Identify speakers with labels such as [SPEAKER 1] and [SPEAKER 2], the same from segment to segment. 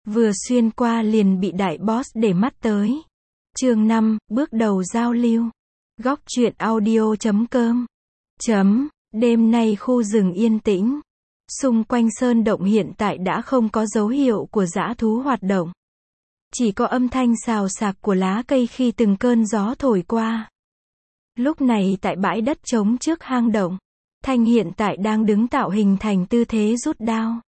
[SPEAKER 1] Vừa xuyên qua liền bị đại boss để mắt tới. Chương 5, bước đầu giao lưu. Góc truyện audio.com. Đêm nay khu rừng yên tĩnh. Xung quanh sơn động hiện tại đã không có dấu hiệu của dã thú hoạt động. Chỉ có âm thanh xào xạc của lá cây khi từng cơn gió thổi qua. Lúc này tại bãi đất trống trước hang động, Thanh hiện tại đang đứng tạo hình thành tư thế rút đao.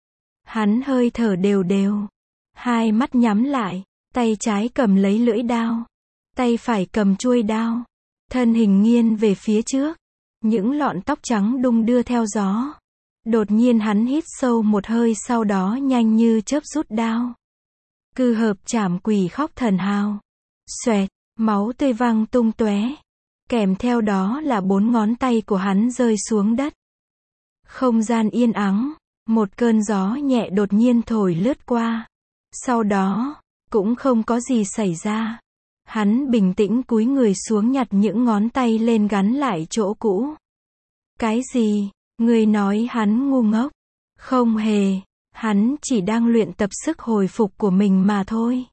[SPEAKER 1] Hắn hơi thở đều đều. Hai mắt nhắm lại, tay trái cầm lấy lưỡi đao. Tay phải cầm chuôi đao. Thân hình nghiêng về phía trước. Những lọn tóc trắng đung đưa theo gió. Đột nhiên hắn hít sâu một hơi, sau đó nhanh như chớp rút đao. Cư hợp trảm quỷ khóc thần hào. Xoẹt, máu tươi văng tung tóe. Kèm theo đó là 4 ngón tay của hắn rơi xuống đất. Không gian yên ắng, một cơn gió nhẹ đột nhiên thổi lướt qua. Sau đó, cũng không có gì xảy ra. Hắn bình tĩnh cúi người xuống nhặt những ngón tay lên gắn lại chỗ cũ. Cái gì? Người nói hắn ngu ngốc? Không hề, hắn chỉ đang luyện tập sức hồi phục của mình mà thôi.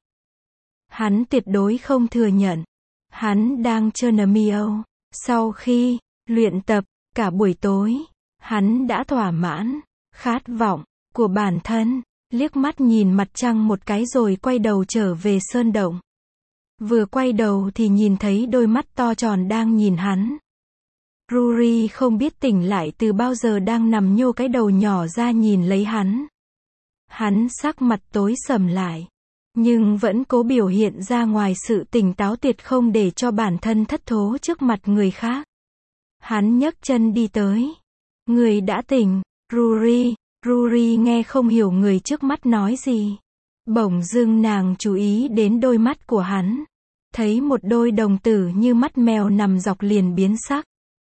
[SPEAKER 1] Hắn tuyệt đối không thừa nhận. Hắn đang chơi miêu. Sau khi luyện tập cả buổi tối, hắn đã thỏa mãn khát vọng của bản thân, liếc mắt nhìn mặt trăng một cái rồi quay đầu trở về sơn động. Vừa quay đầu thì nhìn thấy đôi mắt to tròn đang nhìn hắn. Ruri không biết tỉnh lại từ bao giờ đang nằm nhô cái đầu nhỏ ra nhìn lấy hắn. Hắn sắc mặt tối sầm lại, nhưng vẫn cố biểu hiện ra ngoài sự tỉnh táo tuyệt không để cho bản thân thất thố trước mặt người khác. Hắn nhấc chân đi tới. Người đã tỉnh, Ruri. Ruri nghe không hiểu người trước mắt nói gì. Bỗng dưng nàng chú ý đến đôi mắt của hắn. Thấy một đôi đồng tử như mắt mèo nằm dọc liền biến sắc.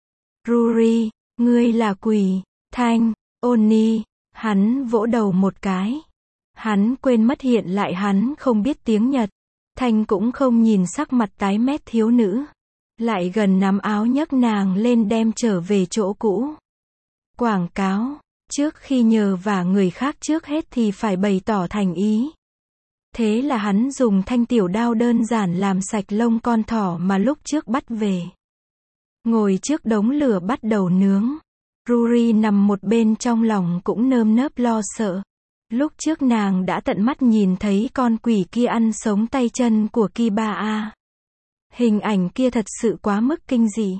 [SPEAKER 1] Ruri, ngươi là quỷ. Thanh, Oni. Hắn vỗ đầu một cái. Hắn quên mất hiện lại hắn không biết tiếng Nhật. Thanh cũng không nhìn sắc mặt tái mét thiếu nữ. Lại gần nắm áo nhấc nàng lên đem trở về chỗ cũ. Quảng cáo, trước khi nhờ vả người khác trước hết thì phải bày tỏ thành ý. Thế là hắn dùng thanh tiểu đao đơn giản làm sạch lông con thỏ mà lúc trước bắt về. Ngồi trước đống lửa bắt đầu nướng. Ruri nằm một bên trong lòng cũng nơm nớp lo sợ. Lúc trước nàng đã tận mắt nhìn thấy con quỷ kia ăn sống tay chân của Kiba. Hình ảnh kia thật sự quá mức kinh dị.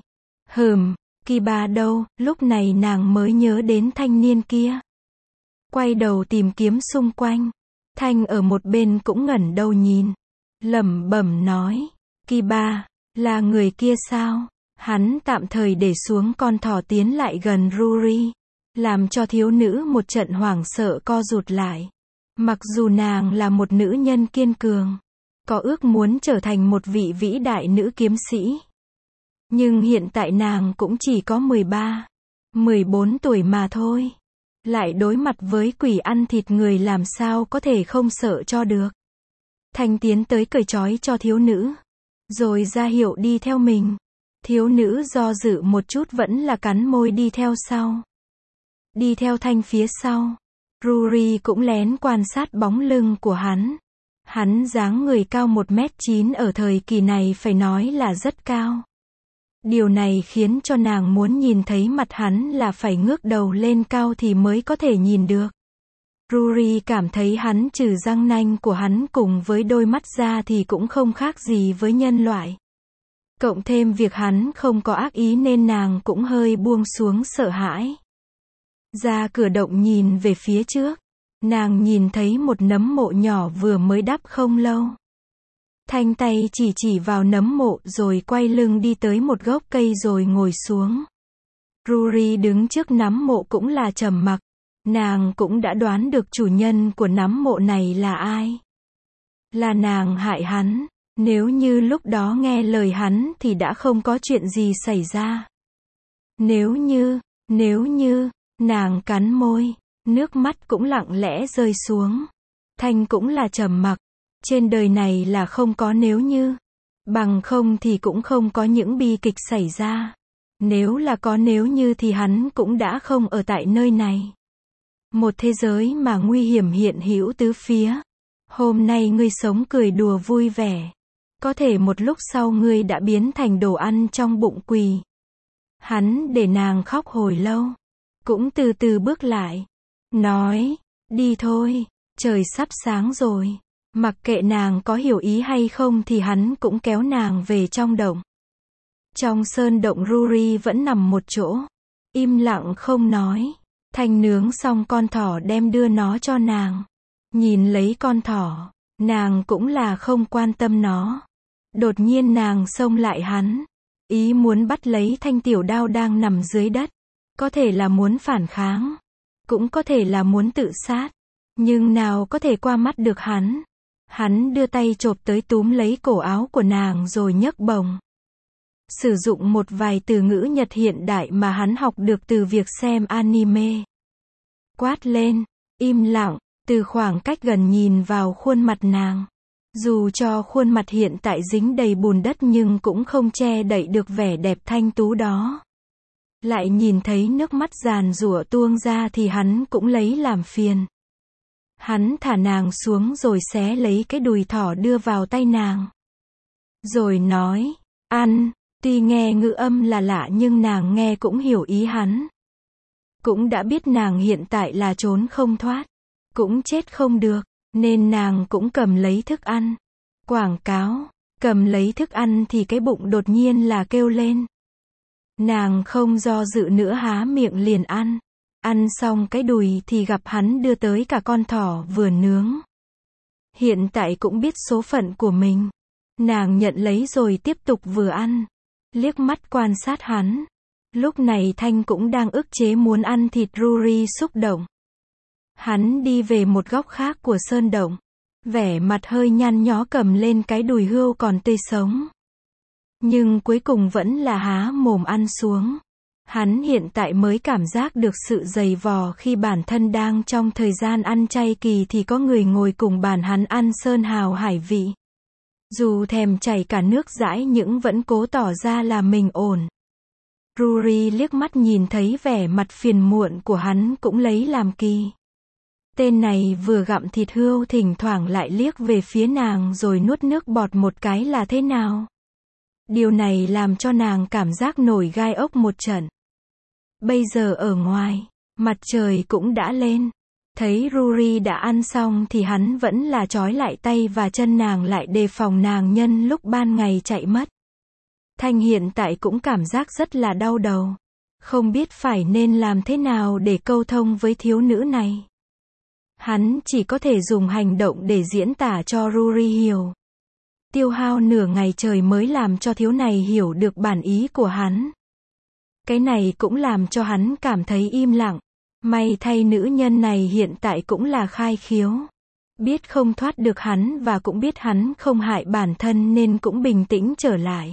[SPEAKER 1] Kiba đâu? Lúc này nàng mới nhớ đến thanh niên kia. Quay đầu tìm kiếm xung quanh. Thanh ở một bên cũng ngẩng đầu nhìn. Lẩm bẩm nói. Kiba, là người kia sao? Hắn tạm thời để xuống con thỏ tiến lại gần Ruri. Làm cho thiếu nữ một trận hoảng sợ co rụt lại. Mặc dù nàng là một nữ nhân kiên cường, có ước muốn trở thành một vị vĩ đại nữ kiếm sĩ. Nhưng hiện tại nàng cũng chỉ có 13, 14 tuổi mà thôi. Lại đối mặt với quỷ ăn thịt người làm sao có thể không sợ cho được. Thanh tiến tới cởi trói cho thiếu nữ. Rồi ra hiệu đi theo mình. Thiếu nữ do dự một chút vẫn là cắn môi đi theo sau. Đi theo Thanh phía sau. Ruri cũng lén quan sát bóng lưng của hắn. Hắn dáng người cao 1m9 ở thời kỳ này phải nói là rất cao. Điều này khiến cho nàng muốn nhìn thấy mặt hắn là phải ngước đầu lên cao thì mới có thể nhìn được. Ruri cảm thấy hắn trừ răng nanh của hắn cùng với đôi mắt ra thì cũng không khác gì với nhân loại. Cộng thêm việc hắn không có ác ý nên nàng cũng hơi buông xuống sợ hãi. Ra cửa động nhìn về phía trước. Nàng nhìn thấy một nấm mộ nhỏ vừa mới đắp không lâu. Thanh tay chỉ vào nấm mộ rồi quay lưng đi tới một gốc cây rồi ngồi xuống. Ruri đứng trước nấm mộ cũng là trầm mặc. Nàng cũng đã đoán được chủ nhân của nấm mộ này là ai. Là nàng hại hắn. Nếu như lúc đó nghe lời hắn thì đã không có chuyện gì xảy ra. Nếu như, nàng cắn môi, nước mắt cũng lặng lẽ rơi xuống. Thanh cũng là trầm mặc. Trên đời này là không có nếu như. Bằng không thì cũng không có những bi kịch xảy ra. Nếu là có nếu như thì hắn cũng đã không ở tại nơi này. Một thế giới mà nguy hiểm hiện hữu tứ phía. Hôm nay ngươi sống cười đùa vui vẻ. Có thể một lúc sau ngươi đã biến thành đồ ăn trong bụng quỳ. Hắn để nàng khóc hồi lâu. Cũng từ từ bước lại. Nói, đi thôi, trời sắp sáng rồi. Mặc kệ nàng có hiểu ý hay không thì hắn cũng kéo nàng về trong động. Trong sơn động Ruri vẫn nằm một chỗ. Im lặng không nói. Thanh nướng xong con thỏ đem đưa nó cho nàng. Nhìn lấy con thỏ, nàng cũng là không quan tâm nó. Đột nhiên nàng xông lại hắn. Ý muốn bắt lấy thanh tiểu đao đang nằm dưới đất. Có thể là muốn phản kháng. Cũng có thể là muốn tự sát. Nhưng nào có thể qua mắt được hắn. Hắn đưa tay chộp tới túm lấy cổ áo của nàng rồi nhấc bổng. Sử dụng một vài từ ngữ Nhật hiện đại mà hắn học được từ việc xem anime. Quát lên, im lặng, từ khoảng cách gần nhìn vào khuôn mặt nàng. Dù cho khuôn mặt hiện tại dính đầy bùn đất nhưng cũng không che đậy được vẻ đẹp thanh tú đó. Lại nhìn thấy nước mắt giàn giụa tuôn ra thì hắn cũng lấy làm phiền. Hắn thả nàng xuống rồi xé lấy cái đùi thỏ đưa vào tay nàng. Rồi nói, ăn, tuy nghe ngữ âm là lạ nhưng nàng nghe cũng hiểu ý hắn. Cũng đã biết nàng hiện tại là trốn không thoát, cũng chết không được, nên nàng cũng cầm lấy thức ăn. Quảng cáo, cầm lấy thức ăn thì cái bụng đột nhiên là kêu lên. Nàng không do dự nữa há miệng liền ăn. Ăn xong cái đùi thì gặp hắn đưa tới cả con thỏ vừa nướng. Hiện tại cũng biết số phận của mình. Nàng nhận lấy rồi tiếp tục vừa ăn. Liếc mắt quan sát hắn. Lúc này Thanh cũng đang ức chế muốn ăn thịt Ruri xúc động. Hắn đi về một góc khác của sơn động. Vẻ mặt hơi nhăn nhó cầm lên cái đùi hươu còn tươi sống. Nhưng cuối cùng vẫn là há mồm ăn xuống. Hắn hiện tại mới cảm giác được sự dày vò khi bản thân đang trong thời gian ăn chay kỳ thì có người ngồi cùng bàn hắn ăn sơn hào hải vị. Dù thèm chảy cả nước dãi nhưng vẫn cố tỏ ra là mình ổn. Ruri liếc mắt nhìn thấy vẻ mặt phiền muộn của hắn cũng lấy làm kỳ. Tên này vừa gặm thịt hươu thỉnh thoảng lại liếc về phía nàng rồi nuốt nước bọt một cái là thế nào? Điều này làm cho nàng cảm giác nổi gai ốc một trận. Bây giờ ở ngoài, mặt trời cũng đã lên. Thấy Ruri đã ăn xong thì hắn vẫn là trói lại tay và chân nàng lại đề phòng nàng nhân lúc ban ngày chạy mất. Thanh hiện tại cũng cảm giác rất là đau đầu. Không biết phải nên làm thế nào để câu thông với thiếu nữ này. Hắn chỉ có thể dùng hành động để diễn tả cho Ruri hiểu. Tiêu hao nửa ngày trời mới làm cho thiếu này hiểu được bản ý của hắn. Cái này cũng làm cho hắn cảm thấy im lặng. May thay nữ nhân này hiện tại cũng là khai khiếu. Biết không thoát được hắn và cũng biết hắn không hại bản thân nên cũng bình tĩnh trở lại.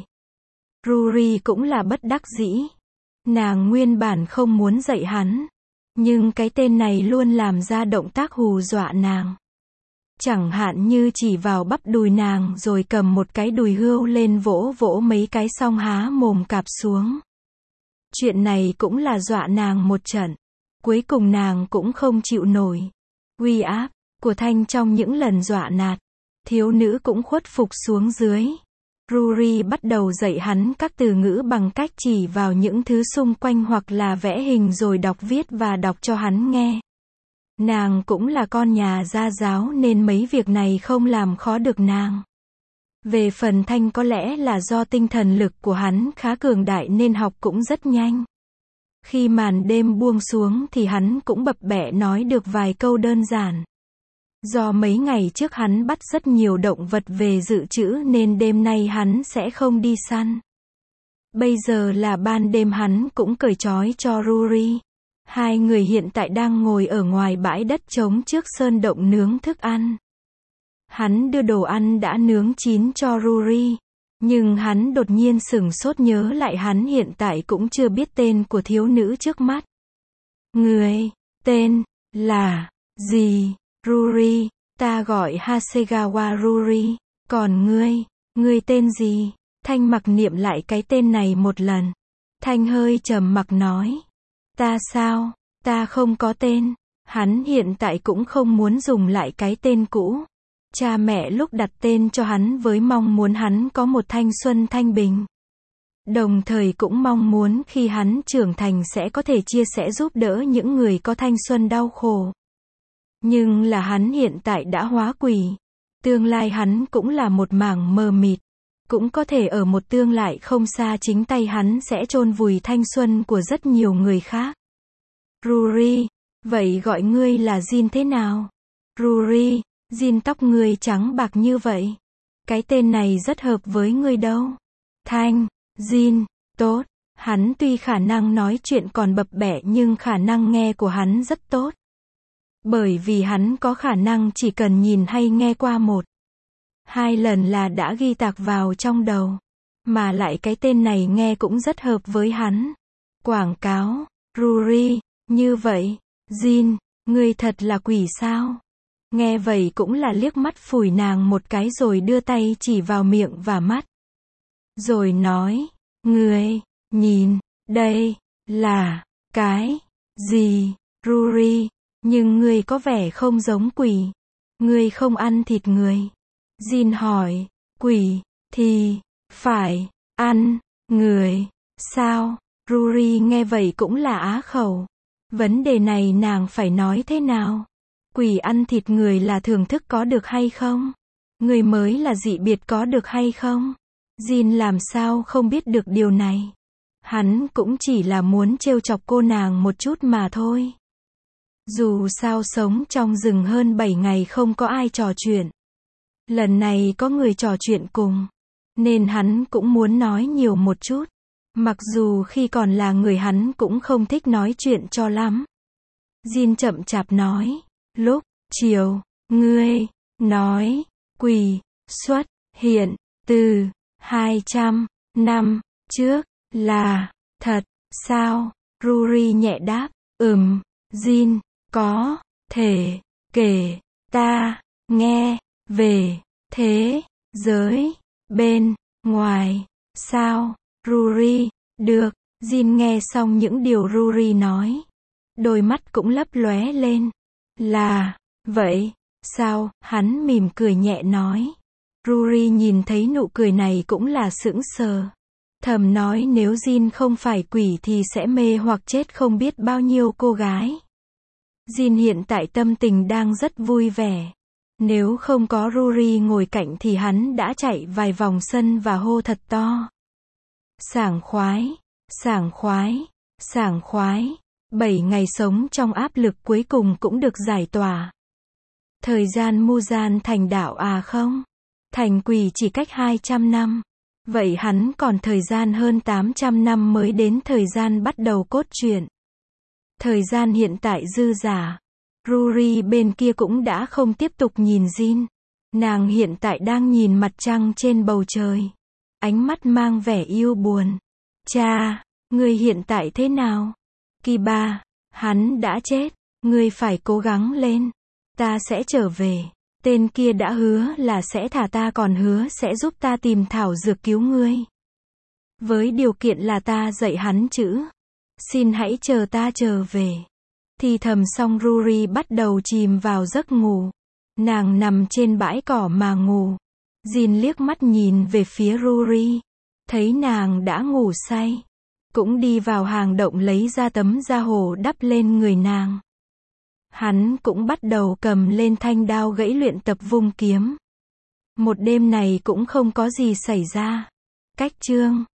[SPEAKER 1] Ruri cũng là bất đắc dĩ. Nàng nguyên bản không muốn dạy hắn. Nhưng cái tên này luôn làm ra động tác hù dọa nàng. Chẳng hạn như chỉ vào bắp đùi nàng rồi cầm một cái đùi hươu lên vỗ vỗ mấy cái xong há mồm cạp xuống. Chuyện này cũng là dọa nàng một trận. Cuối cùng nàng cũng không chịu nổi uy áp của Thanh trong những lần dọa nạt. Thiếu nữ cũng khuất phục xuống dưới. Ruri bắt đầu dạy hắn các từ ngữ bằng cách chỉ vào những thứ xung quanh hoặc là vẽ hình rồi đọc viết và đọc cho hắn nghe. Nàng cũng là con nhà gia giáo nên mấy việc này không làm khó được nàng. Về phần Thanh có lẽ là do tinh thần lực của hắn khá cường đại nên học cũng rất nhanh. Khi màn đêm buông xuống thì hắn cũng bập bẹ nói được vài câu đơn giản. Do mấy ngày trước hắn bắt rất nhiều động vật về dự trữ nên đêm nay hắn sẽ không đi săn. Bây giờ là ban đêm hắn cũng cởi trói cho Ruri. Hai người hiện tại đang ngồi ở ngoài bãi đất trống trước sơn động nướng thức ăn. Hắn đưa đồ ăn đã nướng chín cho Ruri. Nhưng hắn đột nhiên sửng sốt nhớ lại hắn hiện tại cũng chưa biết tên của thiếu nữ trước mắt. Người, tên, là, gì? Ruri, ta gọi Hasegawa Ruri. Còn ngươi tên gì? Thanh mặc niệm lại cái tên này một lần. Thanh hơi trầm mặc nói. Ta sao? Ta không có tên. Hắn hiện tại cũng không muốn dùng lại cái tên cũ. Cha mẹ lúc đặt tên cho hắn với mong muốn hắn có một thanh xuân thanh bình. Đồng thời cũng mong muốn khi hắn trưởng thành sẽ có thể chia sẻ giúp đỡ những người có thanh xuân đau khổ. Nhưng là hắn hiện tại đã hóa quỷ. Tương lai hắn cũng là một mảng mờ mịt. Cũng có thể ở một tương lai không xa chính tay hắn sẽ chôn vùi thanh xuân của rất nhiều người khác. Ruri, vậy gọi ngươi là Jin thế nào? Ruri, Jin tóc ngươi trắng bạc như vậy. Cái tên này rất hợp với ngươi đâu. Thanh, Jin, tốt. Hắn tuy khả năng nói chuyện còn bập bẹ nhưng khả năng nghe của hắn rất tốt. Bởi vì hắn có khả năng chỉ cần nhìn hay nghe qua 1-2 lần là đã ghi tạc vào trong đầu. Mà lại cái tên này nghe cũng rất hợp với hắn. Quảng cáo, Ruri, như vậy, Jin, ngươi thật là quỷ sao? Nghe vậy cũng là liếc mắt phủi nàng một cái rồi đưa tay chỉ vào miệng và mắt. Rồi nói, ngươi, nhìn, đây, là, cái, gì, Ruri, nhưng ngươi có vẻ không giống quỷ. Ngươi không ăn thịt người. Jin hỏi, quỷ, thì, phải, ăn, người, sao? Ruri nghe vậy cũng là á khẩu. Vấn đề này nàng phải nói thế nào? Quỷ ăn thịt người là thưởng thức có được hay không? Người mới là dị biệt có được hay không? Jin làm sao không biết được điều này? Hắn cũng chỉ là muốn trêu chọc cô nàng một chút mà thôi. Dù sao sống trong rừng hơn 7 ngày không có ai trò chuyện. Lần này có người trò chuyện cùng. Nên hắn cũng muốn nói nhiều một chút. Mặc dù khi còn là người hắn cũng không thích nói chuyện cho lắm. Jin chậm chạp nói. Lúc chiều, ngươi nói, quỷ xuất hiện từ 200 năm trước là thật sao? Ruri nhẹ đáp. Jin, có thể kể ta nghe về thế giới bên ngoài sao? Ruri, được. Jin nghe xong những điều Ruri nói. Đôi mắt cũng lấp lóe lên. Là, vậy, sao? Hắn mỉm cười nhẹ nói. Ruri nhìn thấy nụ cười này cũng là sững sờ. Thầm nói nếu Jin không phải quỷ thì sẽ mê hoặc chết không biết bao nhiêu cô gái. Jin hiện tại tâm tình đang rất vui vẻ. Nếu không có Ruri ngồi cạnh thì hắn đã chạy vài vòng sân và hô thật to. Sảng khoái, sảng khoái, sảng khoái. 7 ngày sống trong áp lực cuối cùng cũng được giải tỏa. Thời gian Muzan thành đạo à không? Thành quỷ chỉ cách 200 năm. Vậy hắn còn thời gian hơn 800 năm mới đến thời gian bắt đầu cốt truyện. Thời gian hiện tại dư giả. Ruri bên kia cũng đã không tiếp tục nhìn Jin. Nàng hiện tại đang nhìn mặt trăng trên bầu trời. Ánh mắt mang vẻ yêu buồn. Cha, ngươi hiện tại thế nào? Kiba, hắn đã chết. Ngươi phải cố gắng lên. Ta sẽ trở về. Tên kia đã hứa là sẽ thả ta còn hứa sẽ giúp ta tìm thảo dược cứu ngươi. Với điều kiện là ta dạy hắn chữ. Xin hãy chờ ta trở về. Thì thầm xong Ruri bắt đầu chìm vào giấc ngủ. Nàng nằm trên bãi cỏ mà ngủ. Jin liếc mắt nhìn về phía Ruri. Thấy nàng đã ngủ say. Cũng đi vào hang động lấy ra tấm da hổ đắp lên người nàng. Hắn cũng bắt đầu cầm lên thanh đao gãy luyện tập vung kiếm. Một đêm này cũng không có gì xảy ra. Cách chương